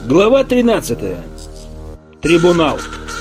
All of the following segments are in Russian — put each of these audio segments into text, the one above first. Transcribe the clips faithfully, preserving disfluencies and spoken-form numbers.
Глава тринадцатая. Трибунал.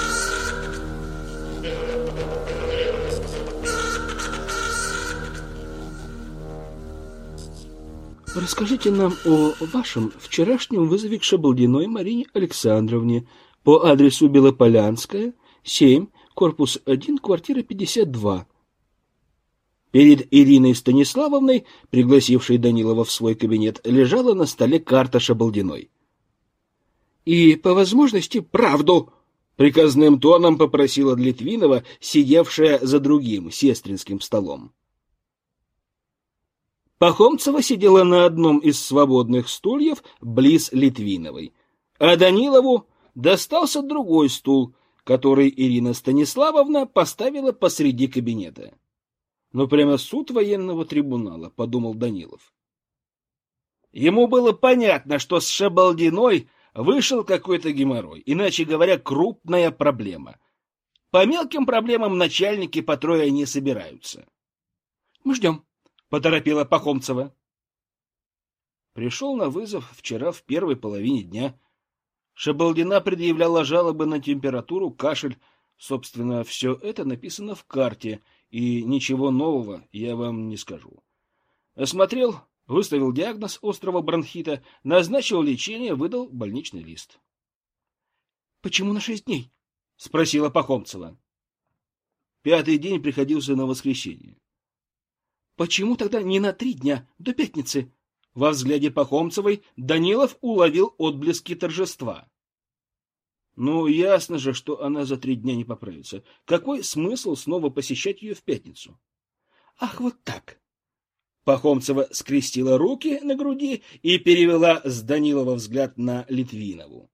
Расскажите нам о вашем вчерашнем вызове к Шабалдиной Марине Александровне по адресу Белополянская, семь, корпус один, квартира пятьдесят два. Перед Ириной Станиславовной, пригласившей Данилова в свой кабинет, лежала на столе карта Шабалдиной. И, по возможности, правду, приказным тоном попросила Литвинова, сидевшая за другим сестринским столом. Пахомцева сидела на одном из свободных стульев близ Литвиновой, а Данилову достался другой стул, который Ирина Станиславовна поставила посреди кабинета. Ну, прямо суд военного трибунала, подумал Данилов. Ему было понятно, что с Шабалдиной вышел какой-то геморрой, иначе говоря, крупная проблема. По мелким проблемам начальники по трое не собираются. — Мы ждем, — поторопила Пахомцева. Пришел на вызов вчера в первой половине дня. Шабалдина предъявляла жалобы на температуру, кашель. Собственно, все это написано в карте, и ничего нового я вам не скажу. Осмотрел, выставил диагноз острого бронхита, назначил лечение, выдал больничный лист. — Почему на шесть дней? — спросила Пахомцева. Пятый день приходился на воскресенье. — Почему тогда не на три дня, до пятницы? Во взгляде Пахомцевой Данилов уловил отблески торжества. Ну, ясно же, что она за три дня не поправится. Какой смысл снова посещать ее в пятницу? Ах, вот так. Пахомцева скрестила руки на груди и перевела с Данилова взгляд на Литвинову.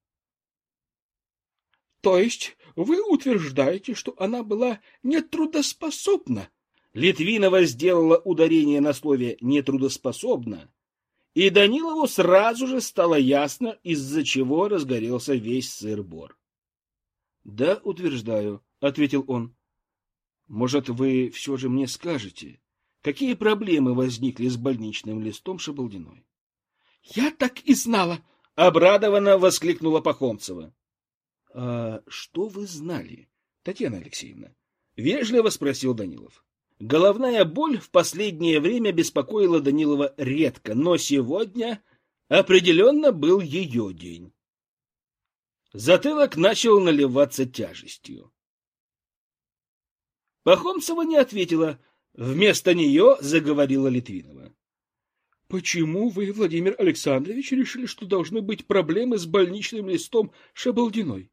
То есть вы утверждаете, что она была нетрудоспособна? Литвинова сделала ударение на слове «нетрудоспособна», и Данилову сразу же стало ясно, из-за чего разгорелся весь сыр-бор. — Да, утверждаю, — ответил он. — Может, вы все же мне скажете, какие проблемы возникли с больничным листом Шабалдиной? — Я так и знала! — обрадованно воскликнула Пахомцева. — А что вы знали, Татьяна Алексеевна? — вежливо спросил Данилов. Головная боль в последнее время беспокоила Данилова редко, но сегодня определенно был ее день. Затылок начал наливаться тяжестью. Пахомцева не ответила. Вместо нее заговорила Литвинова. — Почему вы, Владимир Александрович, решили, что должны быть проблемы с больничным листом Шабалдиной?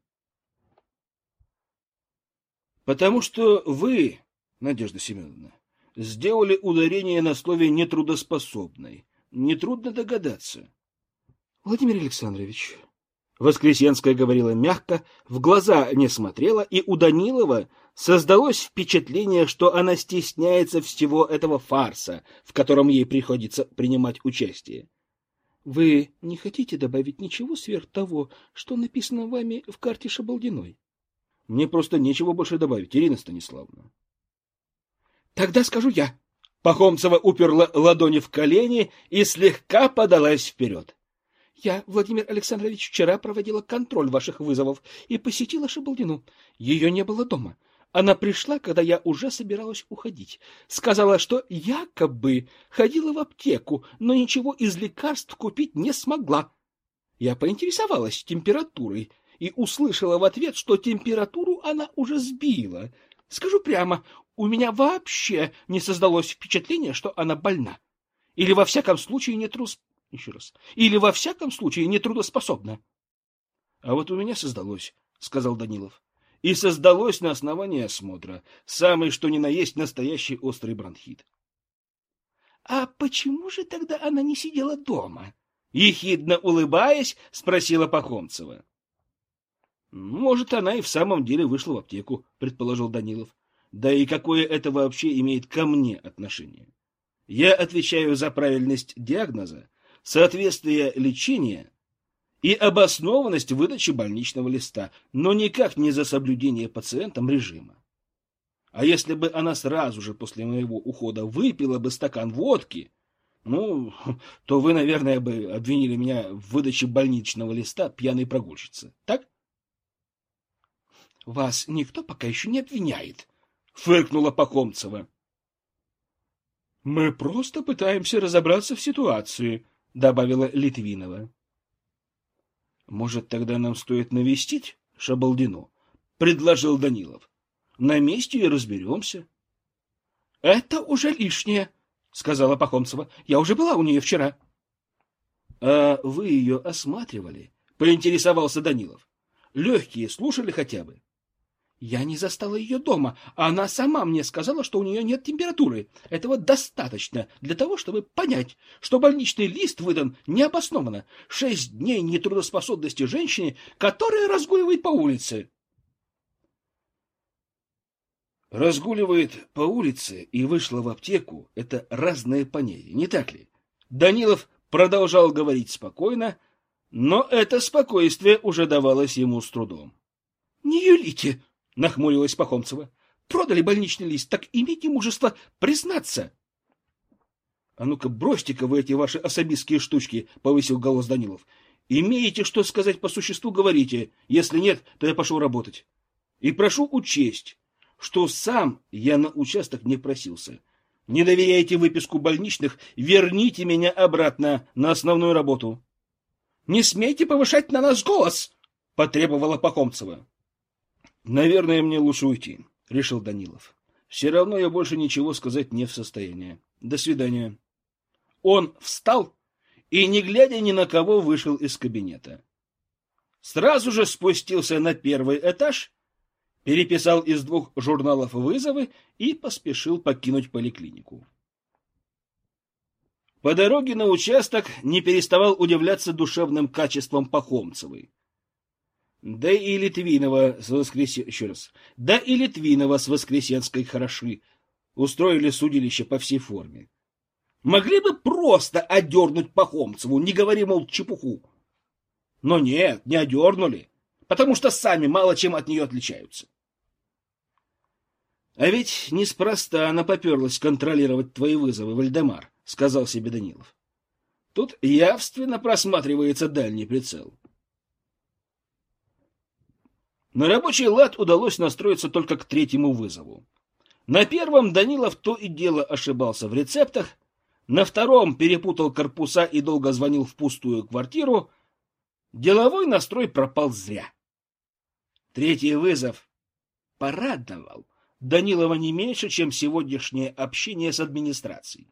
— Потому что вы... Надежда Семеновна, сделали ударение на слове «нетрудоспособной». Нетрудно догадаться. Владимир Александрович, Воскресенская говорила мягко, в глаза не смотрела, и у Данилова создалось впечатление, что она стесняется всего этого фарса, в котором ей приходится принимать участие. Вы не хотите добавить ничего сверх того, что написано вами в карте Шабалдиной? Мне просто нечего больше добавить, Ирина Станиславовна. Тогда скажу я. Пахомцева уперла ладони в колени и слегка подалась вперед. Я, Владимир Александрович, вчера проводила контроль ваших вызовов и посетила Шабалдину. Ее не было дома. Она пришла, когда я уже собиралась уходить. Сказала, что якобы ходила в аптеку, но ничего из лекарств купить не смогла. Я поинтересовалась температурой и услышала в ответ, что температуру она уже сбила. Скажу прямо, у меня вообще не создалось впечатление, что она больна. Или во всяком случае не трус... Еще раз. Или во всяком случае не трудоспособна. — А вот у меня создалось, — сказал Данилов. — И создалось на основании осмотра. Самый что ни на есть настоящий острый бронхит. — А почему же тогда она не сидела дома? — ехидно улыбаясь, спросила Пахомцева. — Может, она и в самом деле вышла в аптеку, — предположил Данилов. Да и какое это вообще имеет ко мне отношение? Я отвечаю за правильность диагноза, соответствие лечения и обоснованность выдачи больничного листа, но никак не за соблюдение пациентом режима. А если бы она сразу же после моего ухода выпила бы стакан водки, Ну, то вы, наверное, бы обвинили меня в выдаче больничного листа пьяной прогульщицы, так? Вас никто пока еще не обвиняет, фыркнула Пахомцева. Мы просто пытаемся разобраться в ситуации, добавила Литвинова. Может, тогда нам стоит навестить Шабалдину, предложил Данилов. На месте и разберемся. Это уже лишнее, сказала Пахомцева. Я уже была у нее вчера. А вы ее осматривали? Поинтересовался Данилов. Легкие слушали хотя бы? Я не застала ее дома, а она сама мне сказала, что у нее нет температуры. Этого достаточно для того, чтобы понять, что больничный лист выдан необоснованно. Шесть дней нетрудоспособности женщине, которая разгуливает по улице. Разгуливает по улице и вышла в аптеку — это разные понятия, не так ли? Данилов продолжал говорить спокойно, но это спокойствие уже давалось ему с трудом. — Не юлите! — нахмурилась Пахомцева. — Продали больничный лист, так имейте мужество признаться. — А ну-ка, бросьте-ка вы эти ваши особистские штучки, — повысил голос Данилов. — Имеете что сказать по существу — говорите. Если нет, то я пошел работать. И прошу учесть, что сам я на участок не просился. Не доверяете выписку больничных, верните меня обратно на основную работу. — Не смейте повышать на нас голос! — потребовала Пахомцева. Наверное, мне лучше уйти, решил Данилов. Все равно я больше ничего сказать не в состоянии. До свидания. Он встал и, не глядя ни на кого, вышел из кабинета. Сразу же спустился на первый этаж, переписал из двух журналов вызовы и поспешил покинуть поликлинику. По дороге на участок не переставал удивляться душевным качествам Пахомцевой. Да и Литвинова с Воскресен... Еще раз. Да и Литвинова с Воскресенской хороши. Устроили судилище по всей форме. Могли бы просто одернуть Пахомцеву, не говори, мол, чепуху. Но нет, не одернули, потому что сами мало чем от нее отличаются. А ведь неспроста она поперлась контролировать твои вызовы, Вальдемар, сказал себе Данилов. Тут явственно просматривается дальний прицел. На рабочий лад удалось настроиться только к третьему вызову. На первом Данилов то и дело ошибался в рецептах, на втором перепутал корпуса и долго звонил в пустую квартиру. Деловой настрой пропал зря. Третий вызов порадовал Данилова не меньше, чем сегодняшнее общение с администрацией.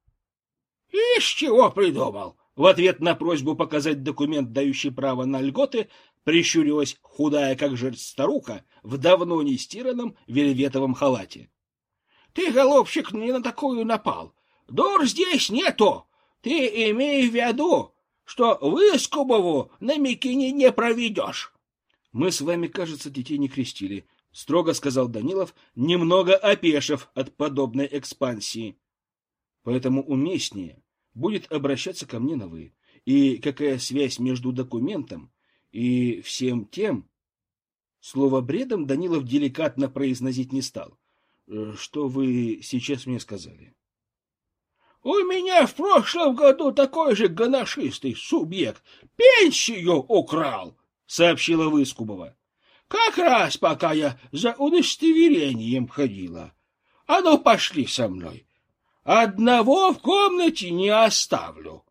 «Из чего придумал?» В ответ на просьбу показать документ, дающий право на льготы, прищурилась худая, как жерть старуха, в давно не стиранном вельветовом халате. — Ты, голубчик, не на такую напал. Дур здесь нету. Ты имей в виду, что Выскубову на Микине не проведешь. — Мы с вами, кажется, детей не крестили, — строго сказал Данилов, немного опешив от подобной экспансии. Поэтому уместнее будет обращаться ко мне на «вы». И какая связь между документом и всем тем? Слово «бредом» Данилов деликатно произносить не стал. Что вы сейчас мне сказали? — У меня в прошлом году такой же гоношистый субъект пенсию украл, — сообщила Выскубова. — Как раз пока я за удостоверением ходила. А ну, пошли со мной. Одного в комнате не оставлю.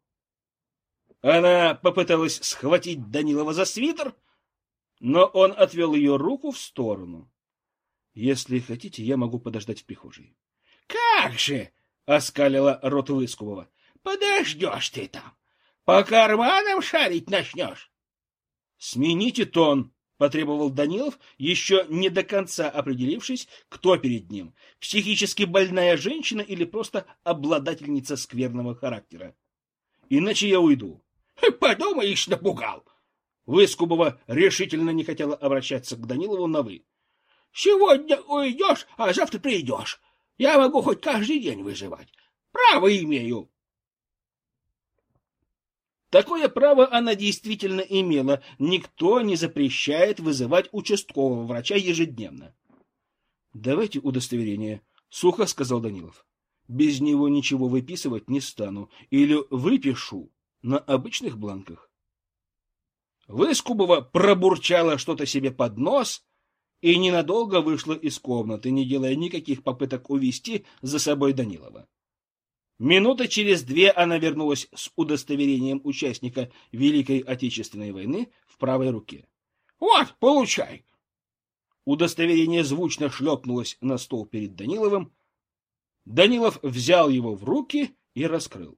Она попыталась схватить Данилова за свитер, но он отвел ее руку в сторону. — Если хотите, я могу подождать в прихожей. — Как же! — оскалила рот Выскубова. — Подождешь ты там. По карманам шарить начнешь. — Смените тон, — потребовал Данилов, еще не до конца определившись, кто перед ним — психически больная женщина или просто обладательница скверного характера. — Иначе я уйду. — Подумаешь, напугал. Выскубова решительно не хотела обращаться к Данилову на «вы». — Сегодня уйдешь, а завтра придешь. Я могу хоть каждый день выживать. Право имею. Такое право она действительно имела. Никто не запрещает вызывать участкового врача ежедневно. — Давайте удостоверение, — сухо сказал Данилов. Без него ничего выписывать не стану. Или выпишу на обычных бланках. Выскубова пробурчала что-то себе под нос и ненадолго вышла из комнаты, не делая никаких попыток увести за собой Данилова. Минуты через две она вернулась с удостоверением участника Великой Отечественной войны в правой руке. — Вот, получай! Удостоверение звучно шлепнулось на стол перед Даниловым. Данилов взял его в руки и раскрыл.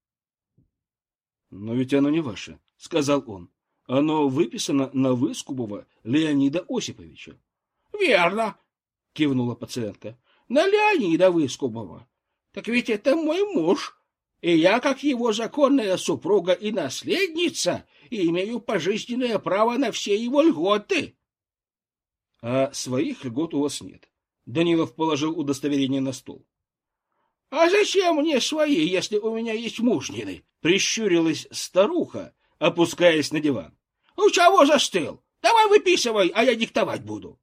— Но ведь оно не ваше, — сказал он. — Оно выписано на Выскубова Леонида Осиповича. — Верно, — кивнула пациентка. — На Леонида Выскубова. Так ведь это мой муж, и я, как его законная супруга и наследница, имею пожизненное право на все его льготы. — А своих льгот у вас нет. Данилов положил удостоверение на стол. — А зачем мне свои, если у меня есть мужнины? — прищурилась старуха, опускаясь на диван. — Ну, чего застыл? Давай выписывай, а я диктовать буду.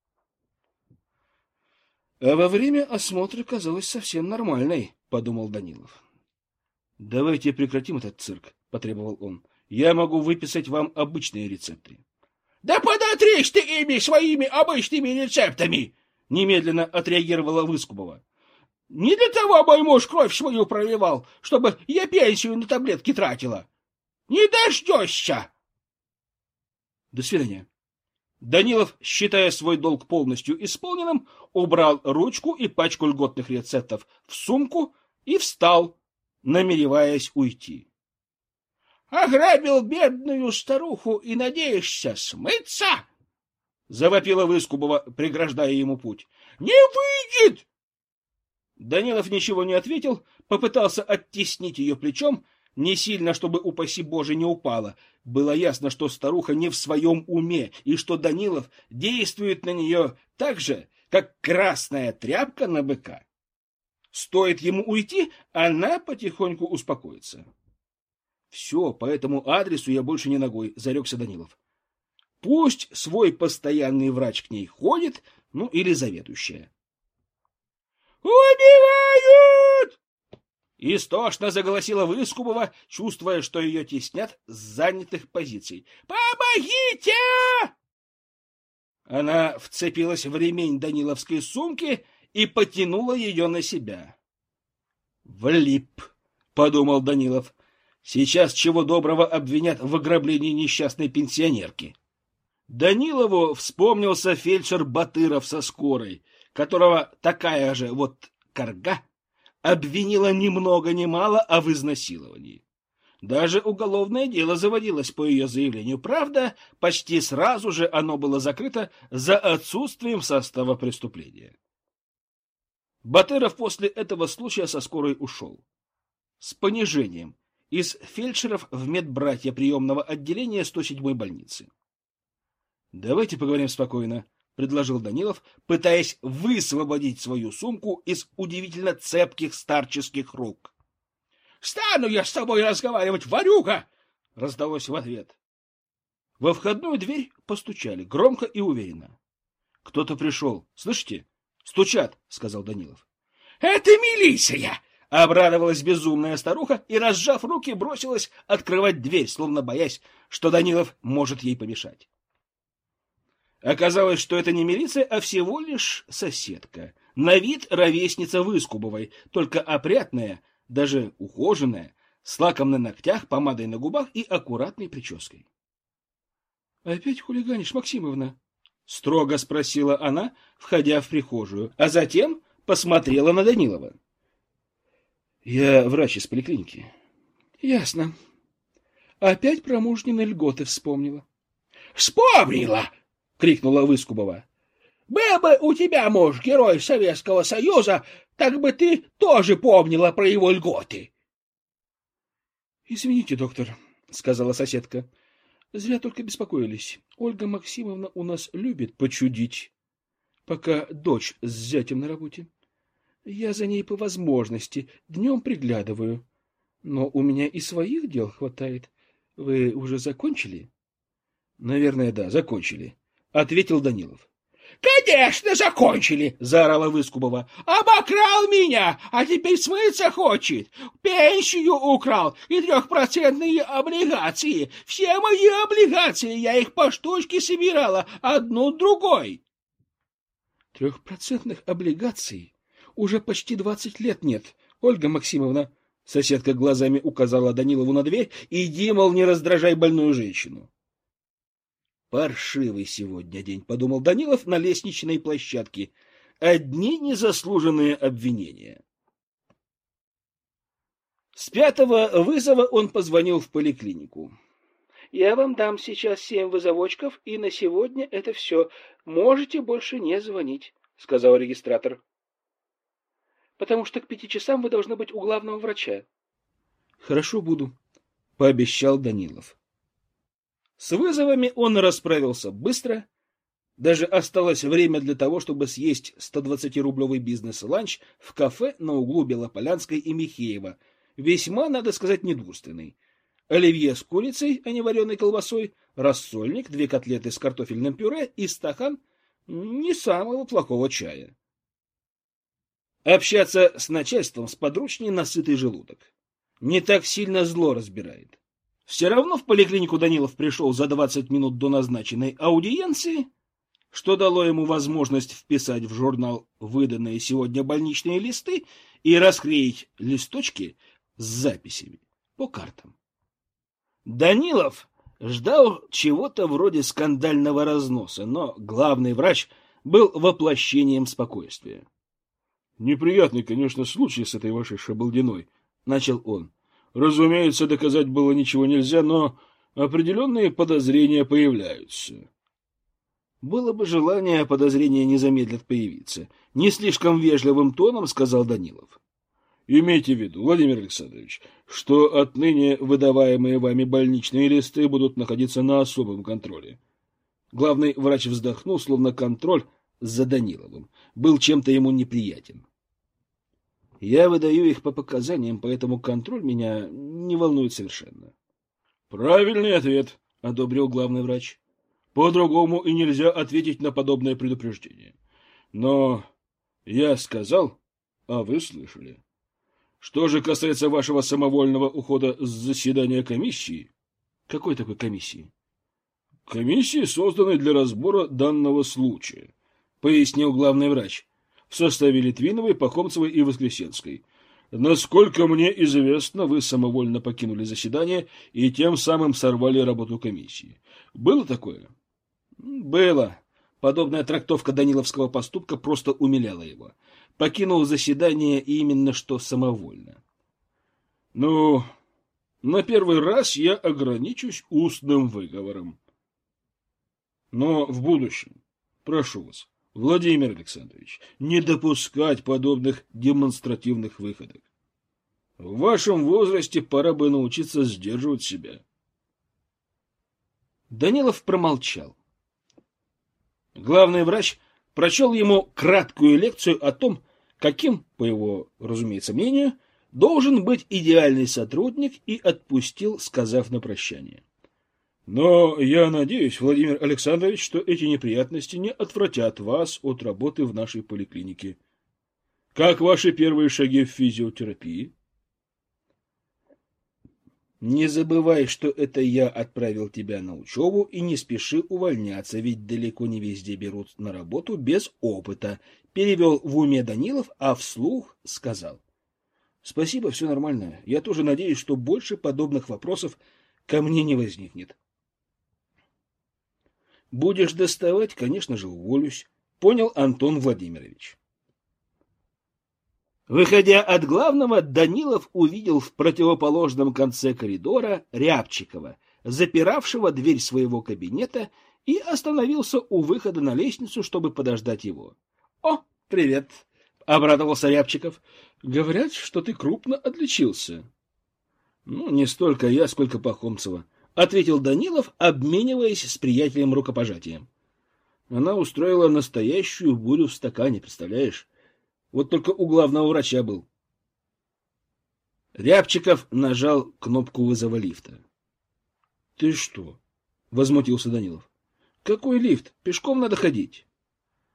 — А во время осмотра казалась совсем нормальной, — подумал Данилов. — Давайте прекратим этот цирк, — потребовал он. — Я могу выписать вам обычные рецепты. — Да подотрись ты ими своими обычными рецептами! — немедленно отреагировала Выскубова. — Не для того мой муж кровь свою проливал, чтобы я пенсию на таблетки тратила. Не дождешься! До свидания. Данилов, считая свой долг полностью исполненным, убрал ручку и пачку льготных рецептов в сумку и встал, намереваясь уйти. — Ограбил бедную старуху и надеешься смыться? — завопила Выскубова, преграждая ему путь. — Не выйдет! Данилов ничего не ответил, попытался оттеснить ее плечом, не сильно, чтобы, упаси Боже, не упала. Было ясно, что старуха не в своем уме, и что Данилов действует на нее так же, как красная тряпка на быка. Стоит ему уйти, она потихоньку успокоится. — Все, по этому адресу я больше не ногой, — зарекся Данилов. — Пусть свой постоянный врач к ней ходит, ну или заведующая. — Убивают! Истошно заголосила Выскубова, чувствуя, что ее теснят с занятых позиций. «Помогите!» Она вцепилась в ремень даниловской сумки и потянула ее на себя. «Влип», — подумал Данилов. «Сейчас чего доброго обвинят в ограблении несчастной пенсионерки». Данилову вспомнился фельдшер Батыров со скорой, которого такая же вот карга обвинила ни много ни мало о изнасиловании. Даже уголовное дело заводилось по ее заявлению. Правда, почти сразу же оно было закрыто за отсутствием состава преступления. Батыров после этого случая со скорой ушел. С понижением из фельдшеров в медбратья приемного отделения сто седьмой больницы. «Давайте поговорим спокойно», — предложил Данилов, пытаясь высвободить свою сумку из удивительно цепких старческих рук. — Стану я с тобой разговаривать, ворюга! — раздалось в ответ. Во входную дверь постучали, громко и уверенно. — Кто-то пришел. Слышите? Стучат, — сказал Данилов. — Это милиция! — обрадовалась безумная старуха и, разжав руки, бросилась открывать дверь, словно боясь, что Данилов может ей помешать. Оказалось, что это не милиция, а всего лишь соседка. На вид ровесница Выскубовой, только опрятная, даже ухоженная, с лаком на ногтях, помадой на губах и аккуратной прической. — Опять хулиганишь, Максимовна? — строго спросила она, входя в прихожую, а затем посмотрела на Данилова. — Я врач из поликлиники. — Ясно. Опять про мужнины льготы вспомнила. — Вспомнила! — крикнула Выскубова. — Был бы у тебя муж герой Советского Союза, так бы ты тоже помнила про его льготы. — Извините, доктор, — сказала соседка. — Зря только беспокоились. Ольга Максимовна у нас любит почудить, пока дочь с зятем на работе. Я за ней по возможности днем приглядываю. Но у меня и своих дел хватает. Вы уже закончили? — Наверное, да, закончили, — ответил Данилов. Конечно, закончили, заорала Выскубова. Обокрал меня, а теперь смыться хочет. Пенсию украл и трехпроцентные облигации. Все мои облигации, я их по штучке собирала, одну другой. Трехпроцентных облигаций уже почти двадцать лет нет, Ольга Максимовна. Соседка глазами указала Данилову на дверь. Иди, мол, не раздражай больную женщину. Паршивый сегодня день, подумал Данилов на лестничной площадке. Одни незаслуженные обвинения. С пятого вызова он позвонил в поликлинику. Я вам дам сейчас семь вызовочков, и на сегодня это все. Можете больше не звонить, сказал регистратор. Потому что к пяти часам вы должны быть у главного врача. Хорошо, буду, пообещал Данилов. С вызовами он расправился быстро. Даже осталось время для того, чтобы съесть стодвадцатирублевый бизнес-ланч в кафе на углу Белополянской и Михеева. Весьма, надо сказать, недурственный. Оливье с курицей, а не вареной колбасой, рассольник, две котлеты с картофельным пюре и стакан не самого плохого чая. Общаться с начальством сподручнее на сытый желудок. Не так сильно зло разбирает. Все равно в поликлинику Данилов пришел за двадцать минут до назначенной аудиенции, что дало ему возможность вписать в журнал выданные сегодня больничные листы и расклеить листочки с записями по картам. Данилов ждал чего-то вроде скандального разноса, но главный врач был воплощением спокойствия. «Неприятный, конечно, случай с этой вашей Шабалдиной», — начал он. «Разумеется, доказать было ничего нельзя, но определенные подозрения появляются». Было бы желание, подозрения не замедлят появиться. Не слишком вежливым тоном сказал Данилов. «Имейте в виду, Владимир Александрович, что отныне выдаваемые вами больничные листы будут находиться на особом контроле». Главный врач вздохнул, словно контроль за Даниловым был чем-то ему неприятен. «Я выдаю их по показаниям, поэтому контроль меня не волнует совершенно». «Правильный ответ», — одобрил главный врач. «По-другому и нельзя ответить на подобное предупреждение. Но я сказал, а вы слышали. Что же касается вашего самовольного ухода с заседания комиссии...» «Какой такой комиссии?» «Комиссии, созданной для разбора данного случая», — пояснил главный врач, «в составе Литвиновой, Пахомцевой и Воскресенской. Насколько мне известно, вы самовольно покинули заседание и тем самым сорвали работу комиссии. Было такое?» «Было». Подобная трактовка даниловского поступка просто умиляла его. Покинул заседание именно что самовольно. «Ну, на первый раз я ограничусь устным выговором. Но в будущем, прошу вас, Владимир Александрович, не допускать подобных демонстративных выходок. В вашем возрасте пора бы научиться сдерживать себя». Данилов промолчал. Главный врач прочел ему краткую лекцию о том, каким, по его, разумеется, мнению, должен быть идеальный сотрудник, и отпустил, сказав на прощание: «Но я надеюсь, Владимир Александрович, что эти неприятности не отвратят вас от работы в нашей поликлинике. Как ваши первые шаги в физиотерапии?» «Не забывай, что это я отправил тебя на учебу, и не спеши увольняться, ведь далеко не везде берут на работу без опыта», — перевел в уме Данилов, а вслух сказал: «Спасибо, все нормально. Я тоже надеюсь, что больше подобных вопросов ко мне не возникнет». «Будешь доставать, конечно же, уволюсь», — понял Антон Владимирович. Выходя от главного, Данилов увидел в противоположном конце коридора Рябчикова, запиравшего дверь своего кабинета, и остановился у выхода на лестницу, чтобы подождать его. — О, привет! — обрадовался Рябчиков. — Говорят, что ты крупно отличился. — Ну, не столько я, сколько Пахомцева, — ответил Данилов, обмениваясь с приятелем рукопожатием. Она устроила настоящую бурю в стакане, представляешь? Вот только у главного врача был. Рябчиков нажал кнопку вызова лифта. — Ты что? — возмутился Данилов. — Какой лифт? Пешком надо ходить.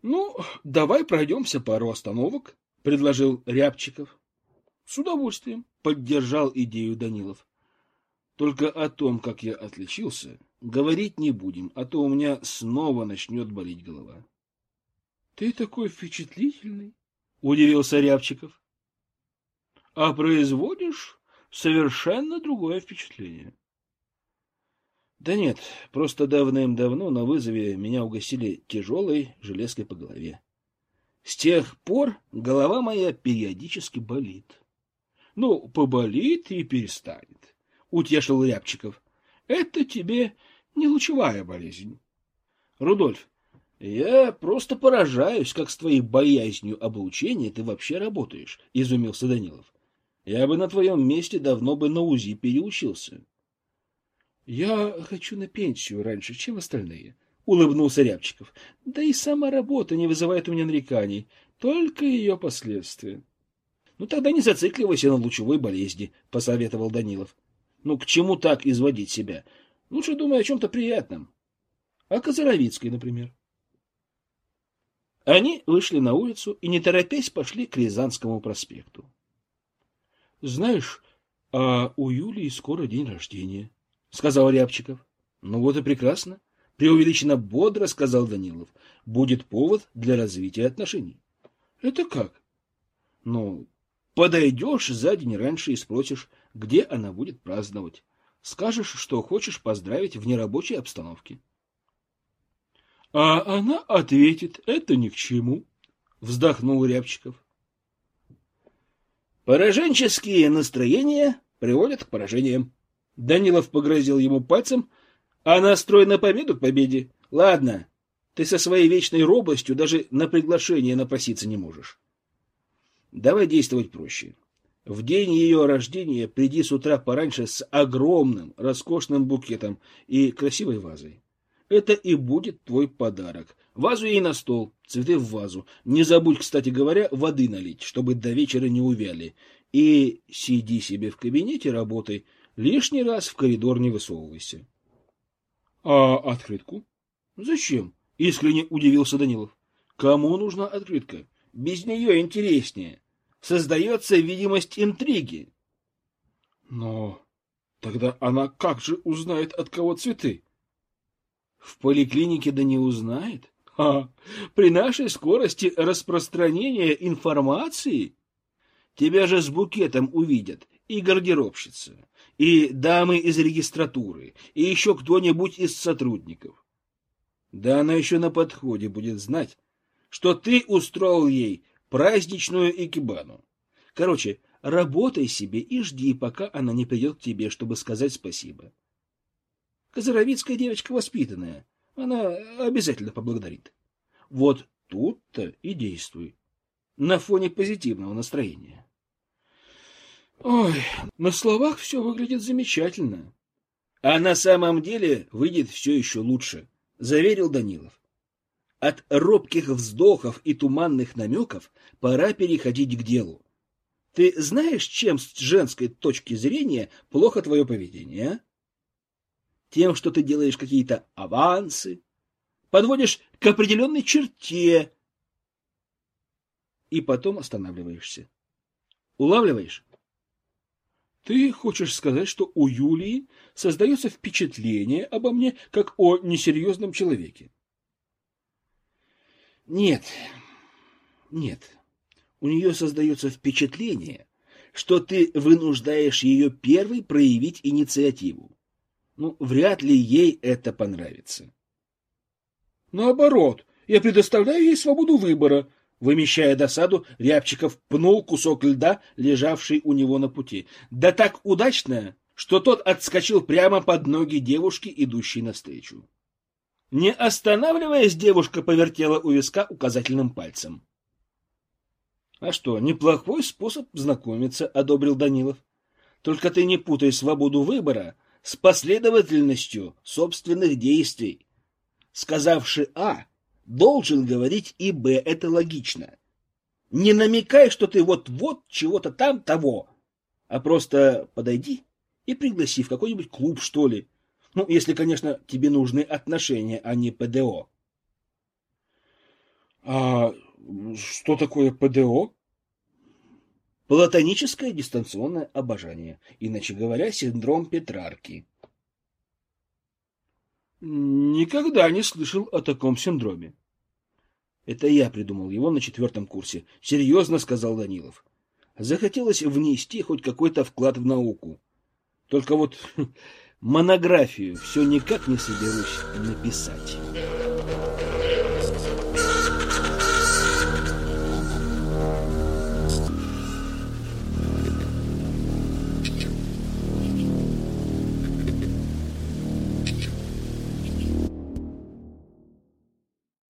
Ну, давай пройдемся пару остановок, предложил Рябчиков. С удовольствием поддержал идею Данилов. Только о том, как я отличился, говорить не будем, а то у меня снова начнет болеть голова. Ты такой впечатлительный, удивился Рябчиков. А производишь совершенно другое впечатление. Да нет, просто давным-давно на вызове меня угостили тяжелой железкой по голове. С тех пор голова моя периодически болит. Ну, поболит и перестанет, утешил Рябчиков. Это тебе не лучевая болезнь. Рудольф, я просто поражаюсь, как с твоей боязнью облучения ты вообще работаешь, изумился Данилов. Я бы на твоем месте давно бы на УЗИ переучился. Я хочу на пенсию раньше, чем остальные, улыбнулся Рябчиков. Да и сама работа не вызывает у меня нареканий, только ее последствия. Ну тогда не зацикливайся на лучевой болезни, посоветовал Данилов. Ну к чему так изводить себя? Лучше думай о чем-то приятном. О Козаровицкой, например. Они вышли на улицу и, не торопясь, пошли к Рязанскому проспекту. — Знаешь, а у Юлии скоро день рождения, — сказал Рябчиков. — Ну вот и прекрасно. Преувеличенно бодро сказал Данилов. — Будет повод для развития отношений. — Это как? — Ну, подойдешь за день раньше и спросишь, где она будет праздновать. Скажешь, что хочешь поздравить в нерабочей обстановке. — А она ответит, это ни к чему, — вздохнул Рябчиков. Пораженческие настроения приводят к поражениям. Данилов погрозил ему пальцем, а настрой на победу к победе. Ладно, ты со своей вечной робостью даже на приглашение напроситься не можешь. Давай действовать проще. В день ее рождения приди с утра пораньше с огромным, роскошным букетом и красивой вазой. Это и будет твой подарок. Вазу ей на стол, цветы в вазу. Не забудь, кстати говоря, воды налить, чтобы до вечера не увяли. И сиди себе в кабинете, работай. Лишний раз в коридор не высовывайся. — А открытку? — Зачем? — искренне удивился Данилов. — Кому нужна открытка? Без нее интереснее. Создается видимость интриги. — Но тогда она как же узнает, от кого цветы? В поликлинике да не узнает. А при нашей скорости распространения информации тебя же с букетом увидят и гардеробщица, и дамы из регистратуры, и еще кто-нибудь из сотрудников. Да она еще на подходе будет знать, что ты устроил ей праздничную икебану. Короче, работай себе и жди, пока она не придет к тебе, чтобы сказать спасибо. Козаровицкая девочка воспитанная. Она обязательно поблагодарит. Вот тут-то и действуй. На фоне позитивного настроения. Ой, на словах все выглядит замечательно. А на самом деле выйдет все еще лучше, заверил Данилов. От робких вздохов и туманных намеков пора переходить к делу. Ты знаешь, чем с женской точки зрения плохо твое поведение, а? Тем, что ты делаешь какие-то авансы, подводишь к определенной черте и потом останавливаешься. Улавливаешь? Ты хочешь сказать, что у Юлии создается впечатление обо мне как о несерьезном человеке? Нет, нет. У нее создается впечатление, что ты вынуждаешь ее первой проявить инициативу. Ну, вряд ли ей это понравится. Наоборот, я предоставляю ей свободу выбора. Вымещая досаду, Рябчиков пнул кусок льда, лежавший у него на пути. Да так удачно, что тот отскочил прямо под ноги девушки, идущей навстречу. Не останавливаясь, девушка повертела у виска указательным пальцем. — А что, неплохой способ знакомиться, — одобрил Данилов. — Только ты не путай свободу выбора с последовательностью собственных действий. Сказавши А, должен говорить и Б, это логично. Не намекай, что ты вот-вот чего-то там того, а просто подойди и пригласи в какой-нибудь клуб, что ли. Ну, если, конечно, тебе нужны отношения, а не ПДО. — А что такое ПДО? Платоническое дистанционное обожание, иначе говоря, синдром Петрарки. Никогда не слышал о таком синдроме. Это я придумал его на четвертом курсе, серьезно сказал Данилов. Захотелось внести хоть какой-то вклад в науку. Только вот монографию все никак не соберусь написать.